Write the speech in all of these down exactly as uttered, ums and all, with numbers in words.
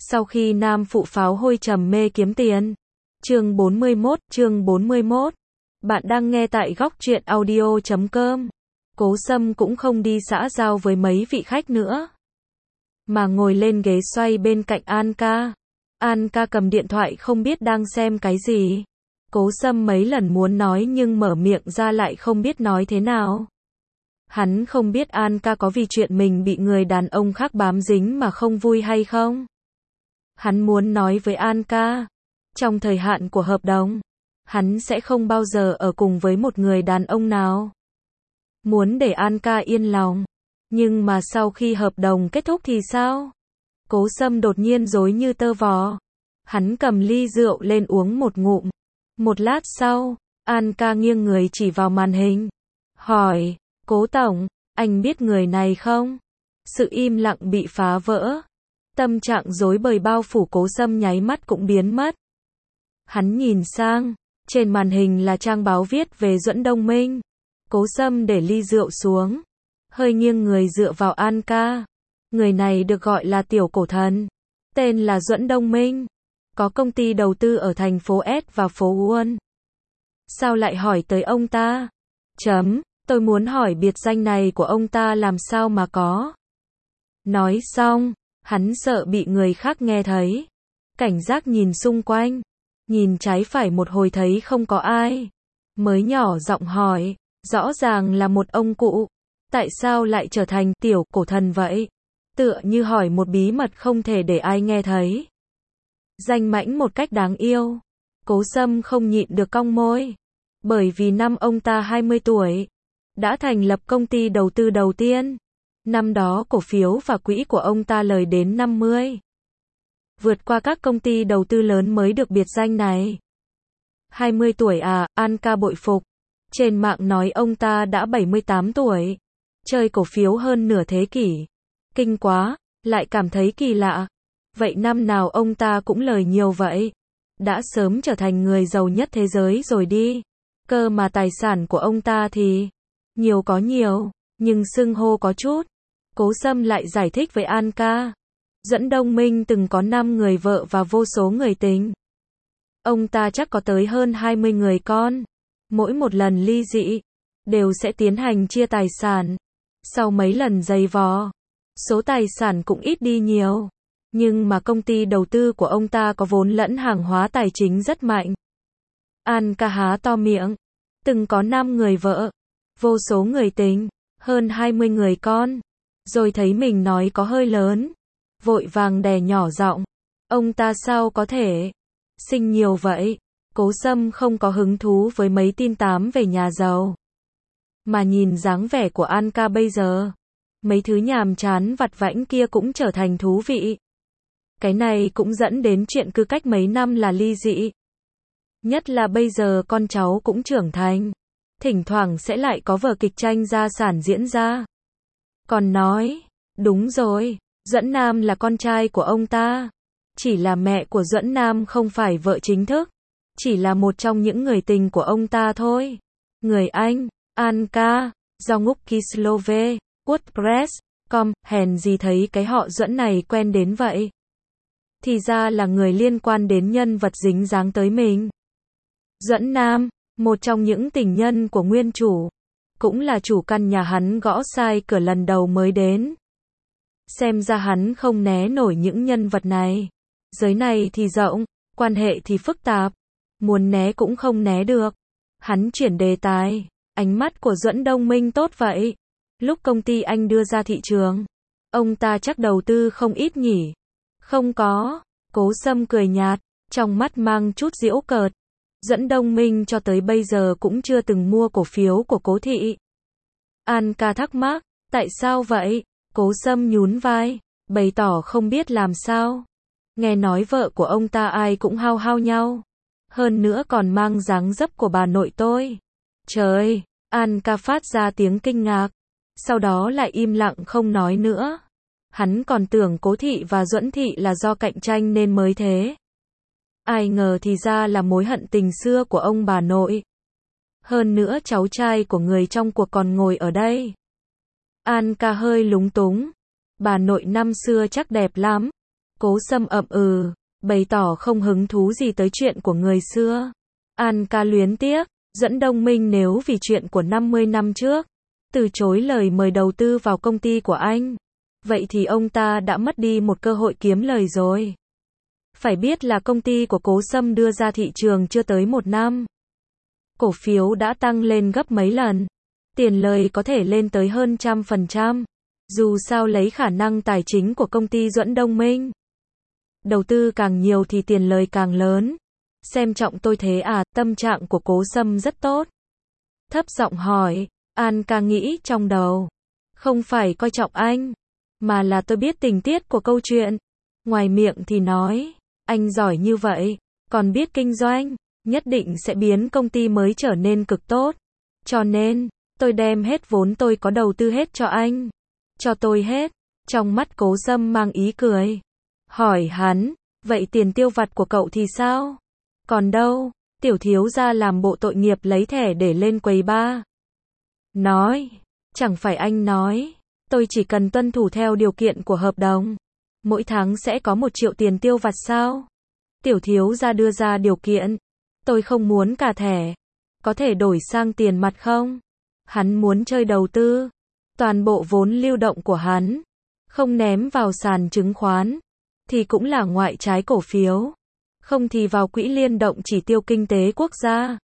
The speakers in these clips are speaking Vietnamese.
Sau khi nam phụ pháo hôi trầm mê kiếm tiền. Chương bốn mươi mốt, chương bốn mươi mốt. Bạn đang nghe tại góc truyện audio chấm com. Cố Sâm cũng không đi xã giao với mấy vị khách nữa, mà ngồi lên ghế xoay bên cạnh An ca. An ca cầm điện thoại không biết đang xem cái gì. Cố Sâm mấy lần muốn nói nhưng mở miệng ra lại không biết nói thế nào. Hắn không biết An ca có vì chuyện mình bị người đàn ông khác bám dính mà không vui hay không. Hắn muốn nói với An ca, trong thời hạn của hợp đồng, hắn sẽ không bao giờ ở cùng với một người đàn ông nào. Muốn để An ca yên lòng. Nhưng mà sau khi hợp đồng kết thúc thì sao? Cố Sâm đột nhiên rối như tơ vò. Hắn cầm ly rượu lên uống một ngụm. Một lát sau, An ca nghiêng người chỉ vào màn hình. Hỏi, Cố Tổng, anh biết người này không? Sự im lặng bị phá vỡ. Tâm trạng rối bời bao phủ Cố Sâm nháy mắt cũng biến mất. Hắn nhìn sang, trên màn hình là trang báo viết về Duẫn Đông Minh. Cố Sâm để ly rượu xuống, hơi nghiêng người dựa vào An ca. Người này được gọi là tiểu cổ thần, tên là Duẫn Đông Minh, có công ty đầu tư ở thành phố S và phố Uôn. Sao lại hỏi tới ông ta? Chấm, tôi muốn hỏi biệt danh này của ông ta làm sao mà có. Nói xong, hắn sợ bị người khác nghe thấy. Cảnh giác nhìn xung quanh, nhìn trái phải một hồi thấy không có ai. Mới nhỏ giọng hỏi, rõ ràng là một ông cụ, tại sao lại trở thành tiểu cổ thần vậy? Tựa như hỏi một bí mật không thể để ai nghe thấy. Danh mãnh một cách đáng yêu. Cố Sâm không nhịn được cong môi. Bởi vì năm ông ta hai mươi tuổi, đã thành lập công ty đầu tư đầu tiên. Năm đó cổ phiếu và quỹ của ông ta lời đến năm mươi. Vượt qua các công ty đầu tư lớn mới được biệt danh này. hai mươi tuổi à, An ca bội phục. Trên mạng nói ông ta đã bảy mươi tám tuổi. Chơi cổ phiếu hơn nửa thế kỷ. Kinh quá, lại cảm thấy kỳ lạ. Vậy năm nào ông ta cũng lời nhiều vậy? Đã sớm trở thành người giàu nhất thế giới rồi đi. Cơ mà tài sản của ông ta thì nhiều có nhiều, nhưng xưng hô có chút. Cố Sâm lại giải thích với An ca. Duẫn Đông Minh từng có năm người vợ và vô số người tình. Ông ta chắc có tới hơn hai mươi người con. Mỗi một lần ly dị, đều sẽ tiến hành chia tài sản. Sau mấy lần giày vò, số tài sản cũng ít đi nhiều. Nhưng mà công ty đầu tư của ông ta có vốn lẫn hàng hóa tài chính rất mạnh. An ca há to miệng. Từng có năm người vợ, vô số người tình, hơn hai mươi người con. Rồi thấy mình nói có hơi lớn. Vội vàng đè nhỏ giọng. Ông ta sao có thể sinh nhiều vậy? Cố Sâm không có hứng thú với mấy tin tám về nhà giàu. Mà nhìn dáng vẻ của An ca bây giờ, mấy thứ nhàm chán vặt vãnh kia cũng trở thành thú vị. Cái này cũng dẫn đến chuyện cứ cách mấy năm là ly dị. Nhất là bây giờ con cháu cũng trưởng thành. Thỉnh thoảng sẽ lại có vở kịch tranh gia sản diễn ra. Còn nói, đúng rồi, Duẫn Nam là con trai của ông ta. Chỉ là mẹ của Duẫn Nam không phải vợ chính thức. Chỉ là một trong những người tình của ông ta thôi. Người Anh, An ca, do ngúc Kislove, WordPress, com, hèn gì thấy cái họ Duẫn này quen đến vậy. Thì ra là người liên quan đến nhân vật dính dáng tới mình. Duẫn Nam, một trong những tình nhân của nguyên chủ, cũng là chủ căn nhà hắn gõ sai cửa lần đầu mới đến. Xem ra hắn không né nổi những nhân vật này. Giới này thì rộng, quan hệ thì phức tạp. Muốn né cũng không né được. Hắn chuyển đề tài. Ánh mắt của Duẫn Đông Minh tốt vậy. Lúc công ty anh đưa ra thị trường, ông ta chắc đầu tư không ít nhỉ? Không có. Cố Sâm cười nhạt, trong mắt mang chút giễu cợt. Duẫn Đông Minh cho tới bây giờ cũng chưa từng mua cổ phiếu của Cố thị. An ca thắc mắc, tại sao vậy? Cố Sâm nhún vai, bày tỏ không biết làm sao. Nghe nói vợ của ông ta ai cũng hao hao nhau. Hơn nữa còn mang dáng dấp của bà nội tôi. Trời, An ca phát ra tiếng kinh ngạc. Sau đó lại im lặng không nói nữa. Hắn còn tưởng Cố thị và Duẫn thị là do cạnh tranh nên mới thế. Ai ngờ thì ra là mối hận tình xưa của ông bà nội. Hơn nữa cháu trai của người trong cuộc còn ngồi ở đây. An ca hơi lúng túng. Bà nội năm xưa chắc đẹp lắm. Cố Sâm ậm ừ, bày tỏ không hứng thú gì tới chuyện của người xưa. An ca luyến tiếc, Duẫn Đông Minh nếu vì chuyện của năm mươi năm trước, từ chối lời mời đầu tư vào công ty của anh, vậy thì ông ta đã mất đi một cơ hội kiếm lời rồi. Phải biết là công ty của Cố Sâm đưa ra thị trường chưa tới một năm. Cổ phiếu đã tăng lên gấp mấy lần. Tiền lời có thể lên tới hơn trăm phần trăm. Dù sao lấy khả năng tài chính của công ty Duẫn Đông Minh. Đầu tư càng nhiều thì tiền lời càng lớn. Xem trọng tôi thế à, tâm trạng của Cố Sâm rất tốt. Thấp giọng hỏi, An ca nghĩ trong đầu. Không phải coi trọng anh, mà là tôi biết tình tiết của câu chuyện. Ngoài miệng thì nói, anh giỏi như vậy, còn biết kinh doanh, nhất định sẽ biến công ty mới trở nên cực tốt. Cho nên, tôi đem hết vốn tôi có đầu tư hết cho anh. Cho tôi hết. Trong mắt Cố Sâm mang ý cười. Hỏi hắn, vậy tiền tiêu vặt của cậu thì sao? Còn đâu, tiểu thiếu gia làm bộ tội nghiệp lấy thẻ để lên quầy bar. Nói, chẳng phải anh nói, tôi chỉ cần tuân thủ theo điều kiện của hợp đồng. Mỗi tháng sẽ có một triệu tiền tiêu vặt sao? Tiểu thiếu gia đưa ra điều kiện. Tôi không muốn cả thẻ. Có thể đổi sang tiền mặt không? Hắn muốn chơi đầu tư. Toàn bộ vốn lưu động của hắn. Không ném vào sàn chứng khoán. Thì cũng là ngoại trái cổ phiếu. Không thì vào quỹ liên động chỉ tiêu kinh tế quốc gia.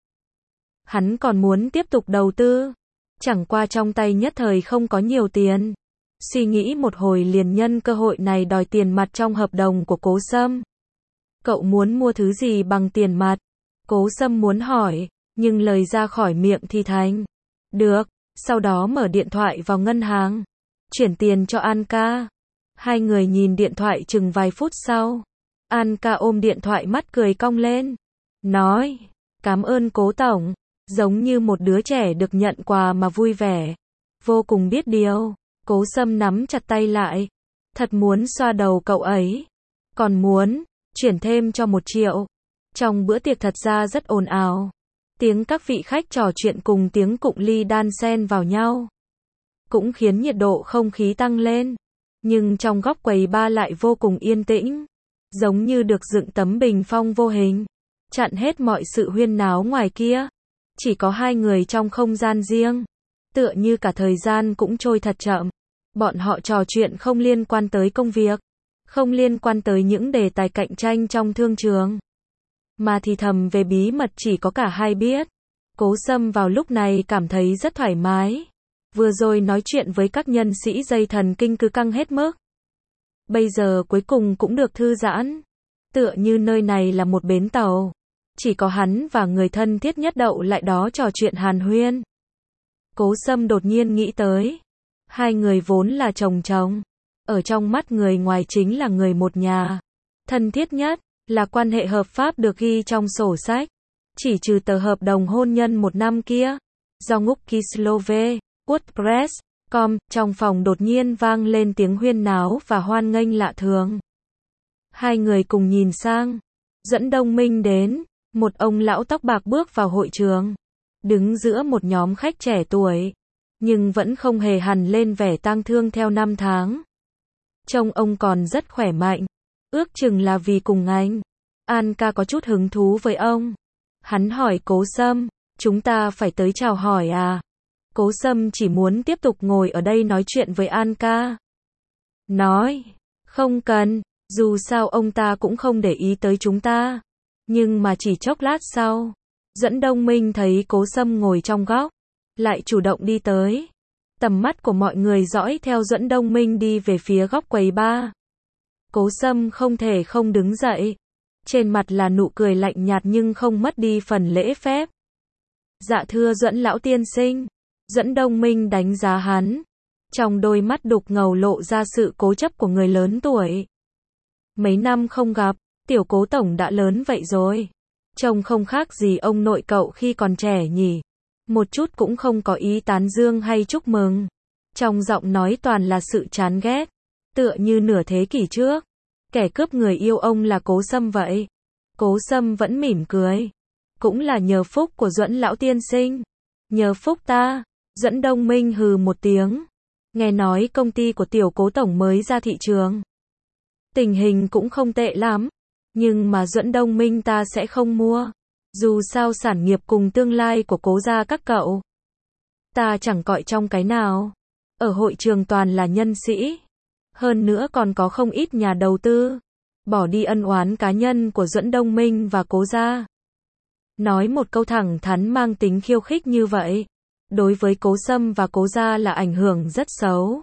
Hắn còn muốn tiếp tục đầu tư. Chẳng qua trong tay nhất thời không có nhiều tiền. Suy nghĩ một hồi liền nhân cơ hội này đòi tiền mặt trong hợp đồng của Cố Sâm. Cậu muốn mua thứ gì bằng tiền mặt? Cố Sâm muốn hỏi, nhưng lời ra khỏi miệng thì thành. Được, sau đó mở điện thoại vào ngân hàng. Chuyển tiền cho An ca. Hai người nhìn điện thoại chừng vài phút sau. An ca ôm điện thoại mắt cười cong lên. Nói, cảm ơn Cố tổng. Giống như một đứa trẻ được nhận quà mà vui vẻ. Vô cùng biết điều. Cố Sâm nắm chặt tay lại. Thật muốn xoa đầu cậu ấy. Còn muốn, chuyển thêm cho một triệu. Trong bữa tiệc thật ra rất ồn ào. Tiếng các vị khách trò chuyện cùng tiếng cụng ly đan xen vào nhau. Cũng khiến nhiệt độ không khí tăng lên. Nhưng trong góc quầy bar lại vô cùng yên tĩnh. Giống như được dựng tấm bình phong vô hình. Chặn hết mọi sự huyên náo ngoài kia. Chỉ có hai người trong không gian riêng. Tựa như cả thời gian cũng trôi thật chậm. Bọn họ trò chuyện không liên quan tới công việc. Không liên quan tới những đề tài cạnh tranh trong thương trường. Mà thì thầm về bí mật chỉ có cả hai biết. Cố Sâm vào lúc này cảm thấy rất thoải mái. Vừa rồi nói chuyện với các nhân sĩ dây thần kinh cứ căng hết mức. Bây giờ cuối cùng cũng được thư giãn. Tựa như nơi này là một bến tàu. Chỉ có hắn và người thân thiết nhất đậu lại đó trò chuyện hàn huyên. Cố Sâm đột nhiên nghĩ tới. Hai người vốn là chồng chồng. Ở trong mắt người ngoài chính là người một nhà. Thân thiết nhất là quan hệ hợp pháp được ghi trong sổ sách. Chỉ trừ tờ hợp đồng hôn nhân một năm kia. Do Ngúc Kislove, WordPress, com, trong phòng đột nhiên vang lên tiếng huyên náo và hoan nghênh lạ thường. Hai người cùng nhìn sang. Duẫn Đông Minh đến. Một ông lão tóc bạc bước vào hội trường. Đứng giữa một nhóm khách trẻ tuổi. Nhưng vẫn không hề hằn lên vẻ tang thương theo năm tháng. Trông ông còn rất khỏe mạnh. Ước chừng là vì cùng ngành. An ca có chút hứng thú với ông. Hắn hỏi Cố Sâm, chúng ta phải tới chào hỏi à? Cố Sâm chỉ muốn tiếp tục ngồi ở đây nói chuyện với An ca. Nói, không cần, dù sao ông ta cũng không để ý tới chúng ta. Nhưng mà chỉ chốc lát sau, Duẫn Đông Minh thấy Cố Sâm ngồi trong góc, lại chủ động đi tới. Tầm mắt của mọi người dõi theo Duẫn Đông Minh đi về phía góc quầy bar. Cố Sâm không thể không đứng dậy. Trên mặt là nụ cười lạnh nhạt nhưng không mất đi phần lễ phép. Dạ thưa Duẫn lão tiên sinh. Duẫn Đông Minh đánh giá hắn. Trong đôi mắt đục ngầu lộ ra sự cố chấp của người lớn tuổi. Mấy năm không gặp, tiểu Cố tổng đã lớn vậy rồi. Trông không khác gì ông nội cậu khi còn trẻ nhỉ. Một chút cũng không có ý tán dương hay chúc mừng. Trong giọng nói toàn là sự chán ghét. Tựa như nửa thế kỷ trước. Kẻ cướp người yêu ông là Cố Sâm vậy. Cố Sâm vẫn mỉm cười. Cũng là nhờ phúc của Duẫn lão tiên sinh. Nhờ phúc ta. Duẫn Đông Minh hừ một tiếng. Nghe nói công ty của tiểu Cố tổng mới ra thị trường. Tình hình cũng không tệ lắm. Nhưng mà Duẫn Đông Minh ta sẽ không mua. Dù sao sản nghiệp cùng tương lai của Cố gia các cậu, ta chẳng coi trong cái nào. Ở hội trường toàn là nhân sĩ. Hơn nữa còn có không ít nhà đầu tư. Bỏ đi ân oán cá nhân của Duẫn Đông Minh và Cố gia. Nói một câu thẳng thắn mang tính khiêu khích như vậy, đối với Cố Sâm và Cố gia là ảnh hưởng rất xấu.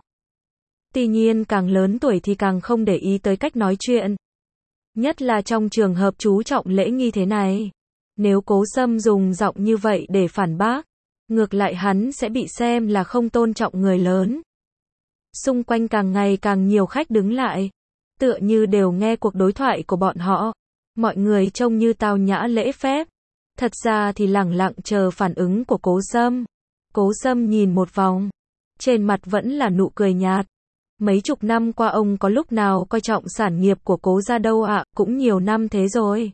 Tuy nhiên càng lớn tuổi thì càng không để ý tới cách nói chuyện. Nhất là trong trường hợp chú trọng lễ nghi thế này. Nếu Cố Sâm dùng giọng như vậy để phản bác, ngược lại hắn sẽ bị xem là không tôn trọng người lớn. Xung quanh càng ngày càng nhiều khách đứng lại, tựa như đều nghe cuộc đối thoại của bọn họ. Mọi người trông như tao nhã lễ phép, thật ra thì lẳng lặng chờ phản ứng của Cố Sâm. Cố Sâm nhìn một vòng, trên mặt vẫn là nụ cười nhạt. Mấy chục năm qua ông có lúc nào coi trọng sản nghiệp của Cố gia đâu ạ, cũng nhiều năm thế rồi.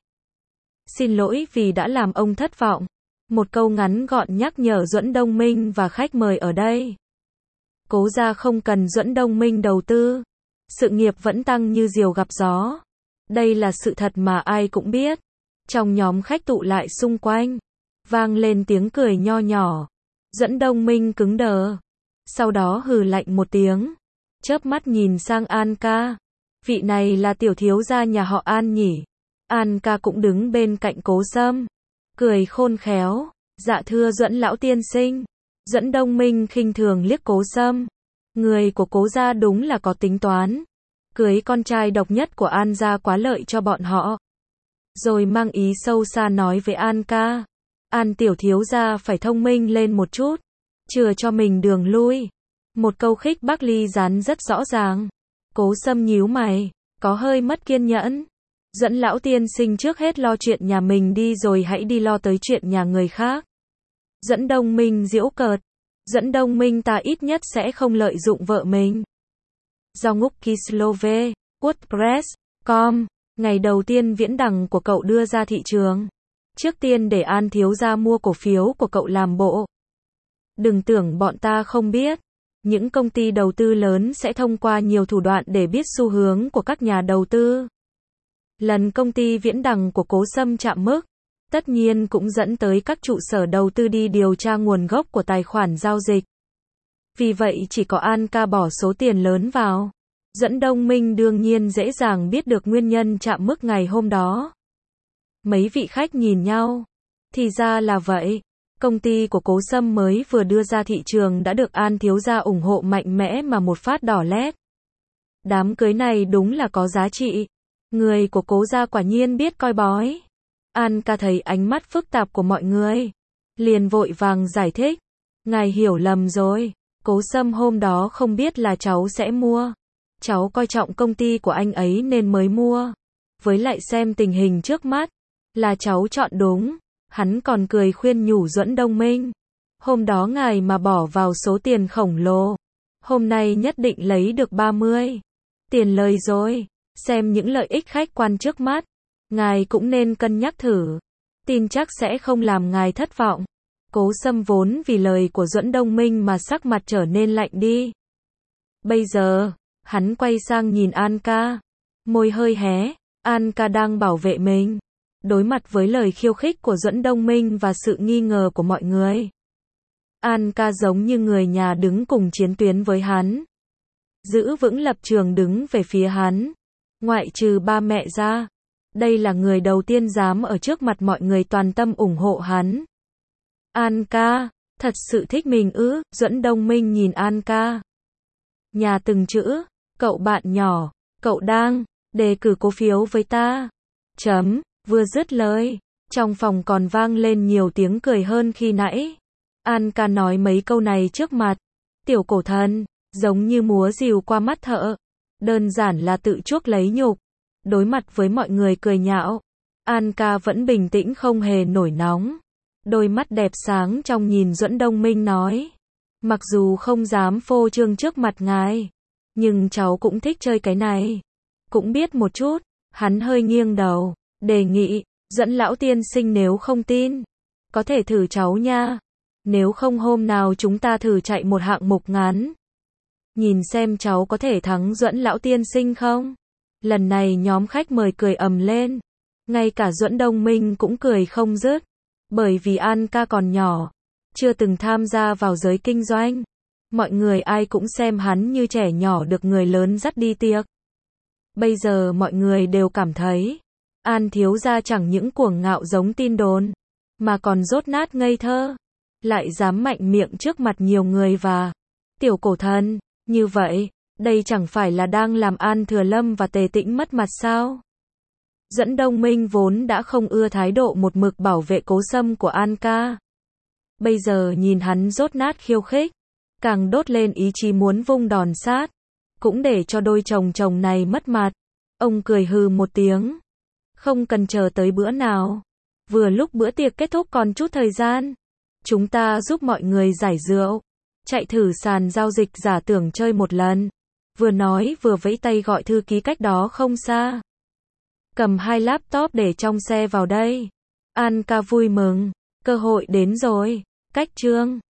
Xin lỗi vì đã làm ông thất vọng. Một câu ngắn gọn nhắc nhở Duẫn Đông Minh và khách mời ở đây. Cố gia không cần Duẫn Đông Minh đầu tư. Sự nghiệp vẫn tăng như diều gặp gió. Đây là sự thật mà ai cũng biết. Trong nhóm khách tụ lại xung quanh, vang lên tiếng cười nho nhỏ. Duẫn Đông Minh cứng đờ. Sau đó hừ lạnh một tiếng, chớp mắt nhìn sang An ca. Vị này là tiểu thiếu gia nhà họ An nhỉ? An ca cũng đứng bên cạnh Cố Sâm, cười khôn khéo. Dạ thưa Duẫn lão tiên sinh. Duẫn Đông Minh khinh thường liếc Cố Sâm. Người của Cố gia đúng là có tính toán. Cưới con trai độc nhất của An gia quá lợi cho bọn họ. Rồi mang ý sâu xa nói với An ca. An tiểu thiếu gia phải thông minh lên một chút, chừa cho mình đường lui. Một câu khích bác ly gián rất rõ ràng. Cố Sâm nhíu mày, có hơi mất kiên nhẫn. Duẫn lão tiên sinh trước hết lo chuyện nhà mình đi rồi hãy đi lo tới chuyện nhà người khác. Duẫn Đông Minh giễu cợt. Duẫn Đông Minh ta ít nhất sẽ không lợi dụng vợ mình. Do ngúc Kislove, WordPress, com, ngày đầu tiên viễn đằng của cậu đưa ra thị trường. Trước tiên để An thiếu gia mua cổ phiếu của cậu làm bộ. Đừng tưởng bọn ta không biết. Những công ty đầu tư lớn sẽ thông qua nhiều thủ đoạn để biết xu hướng của các nhà đầu tư. Lần công ty viễn đằng của Cố Sâm chạm mức, tất nhiên cũng dẫn tới các trụ sở đầu tư đi điều tra nguồn gốc của tài khoản giao dịch. Vì vậy chỉ có An ca bỏ số tiền lớn vào. Duẫn Đông Minh đương nhiên dễ dàng biết được nguyên nhân chạm mức ngày hôm đó. Mấy vị khách nhìn nhau. Thì ra là vậy. Công ty của Cố Sâm mới vừa đưa ra thị trường đã được An thiếu gia ủng hộ mạnh mẽ mà một phát đỏ lét. Đám cưới này đúng là có giá trị. Người của Cố gia quả nhiên biết coi bói. An ca thấy ánh mắt phức tạp của mọi người, liền vội vàng giải thích. Ngài hiểu lầm rồi. Cố Sâm hôm đó không biết là cháu sẽ mua. Cháu coi trọng công ty của anh ấy nên mới mua. Với lại xem tình hình trước mắt, là cháu chọn đúng. Hắn còn cười khuyên nhủ Duẫn Đông Minh. Hôm đó ngài mà bỏ vào số tiền khổng lồ, hôm nay nhất định lấy được ba mươi. Tiền lời rồi. Xem những lợi ích khách quan trước mắt, ngài cũng nên cân nhắc thử. Tin chắc sẽ không làm ngài thất vọng. Cố Sâm vốn vì lời của Duẫn Đông Minh mà sắc mặt trở nên lạnh đi. Bây giờ, hắn quay sang nhìn An ca. Môi hơi hé. An ca đang bảo vệ mình. Đối mặt với lời khiêu khích của Duẫn Đông Minh và sự nghi ngờ của mọi người, An ca giống như người nhà đứng cùng chiến tuyến với hắn. Giữ vững lập trường đứng về phía hắn. Ngoại trừ ba mẹ ra, đây là người đầu tiên dám ở trước mặt mọi người toàn tâm ủng hộ hắn. An ca, thật sự thích mình ư? Duẫn Đông Minh nhìn An ca. Nhà từng chữ, cậu bạn nhỏ, cậu đang đề cử cổ phiếu với ta. Chấm, vừa dứt lời, trong phòng còn vang lên nhiều tiếng cười hơn khi nãy. An ca nói mấy câu này trước mặt tiểu cổ thần, giống như múa rìu qua mắt thợ. Đơn giản là tự chuốc lấy nhục. Đối mặt với mọi người cười nhạo, An ca vẫn bình tĩnh không hề nổi nóng. Đôi mắt đẹp sáng trong nhìn Duẫn Đông Minh nói. Mặc dù không dám phô trương trước mặt ngài, nhưng cháu cũng thích chơi cái này. Cũng biết một chút. Hắn hơi nghiêng đầu, đề nghị. Duẫn lão tiên sinh nếu không tin, có thể thử cháu nha. Nếu không hôm nào chúng ta thử chạy một hạng mục ngắn. Nhìn xem cháu có thể thắng Duẫn lão tiên sinh không? Lần này nhóm khách mời cười ầm lên. Ngay cả Duẫn Đông Minh cũng cười không dứt. Bởi vì An ca còn nhỏ, chưa từng tham gia vào giới kinh doanh. Mọi người ai cũng xem hắn như trẻ nhỏ được người lớn dắt đi tiệc. Bây giờ mọi người đều cảm thấy, An thiếu gia chẳng những cuồng ngạo giống tin đồn, mà còn dốt nát ngây thơ. Lại dám mạnh miệng trước mặt nhiều người và tiểu cổ thần. Như vậy, đây chẳng phải là đang làm An Thừa Lâm và Tề Tĩnh mất mặt sao? Duẫn Đông Minh vốn đã không ưa thái độ một mực bảo vệ Cố Sâm của An ca. Bây giờ nhìn hắn dốt nát khiêu khích, càng đốt lên ý chí muốn vung đòn sát, cũng để cho đôi chồng chồng này mất mặt. Ông cười hừ một tiếng. Không cần chờ tới bữa nào. Vừa lúc bữa tiệc kết thúc còn chút thời gian, chúng ta giúp mọi người giải rượu, chạy thử sàn giao dịch giả tưởng chơi một lần. Vừa nói vừa vẫy tay gọi thư ký cách đó không xa. Cầm hai laptop để trong xe vào đây. An ca vui mừng. Cơ hội đến rồi. Cách chương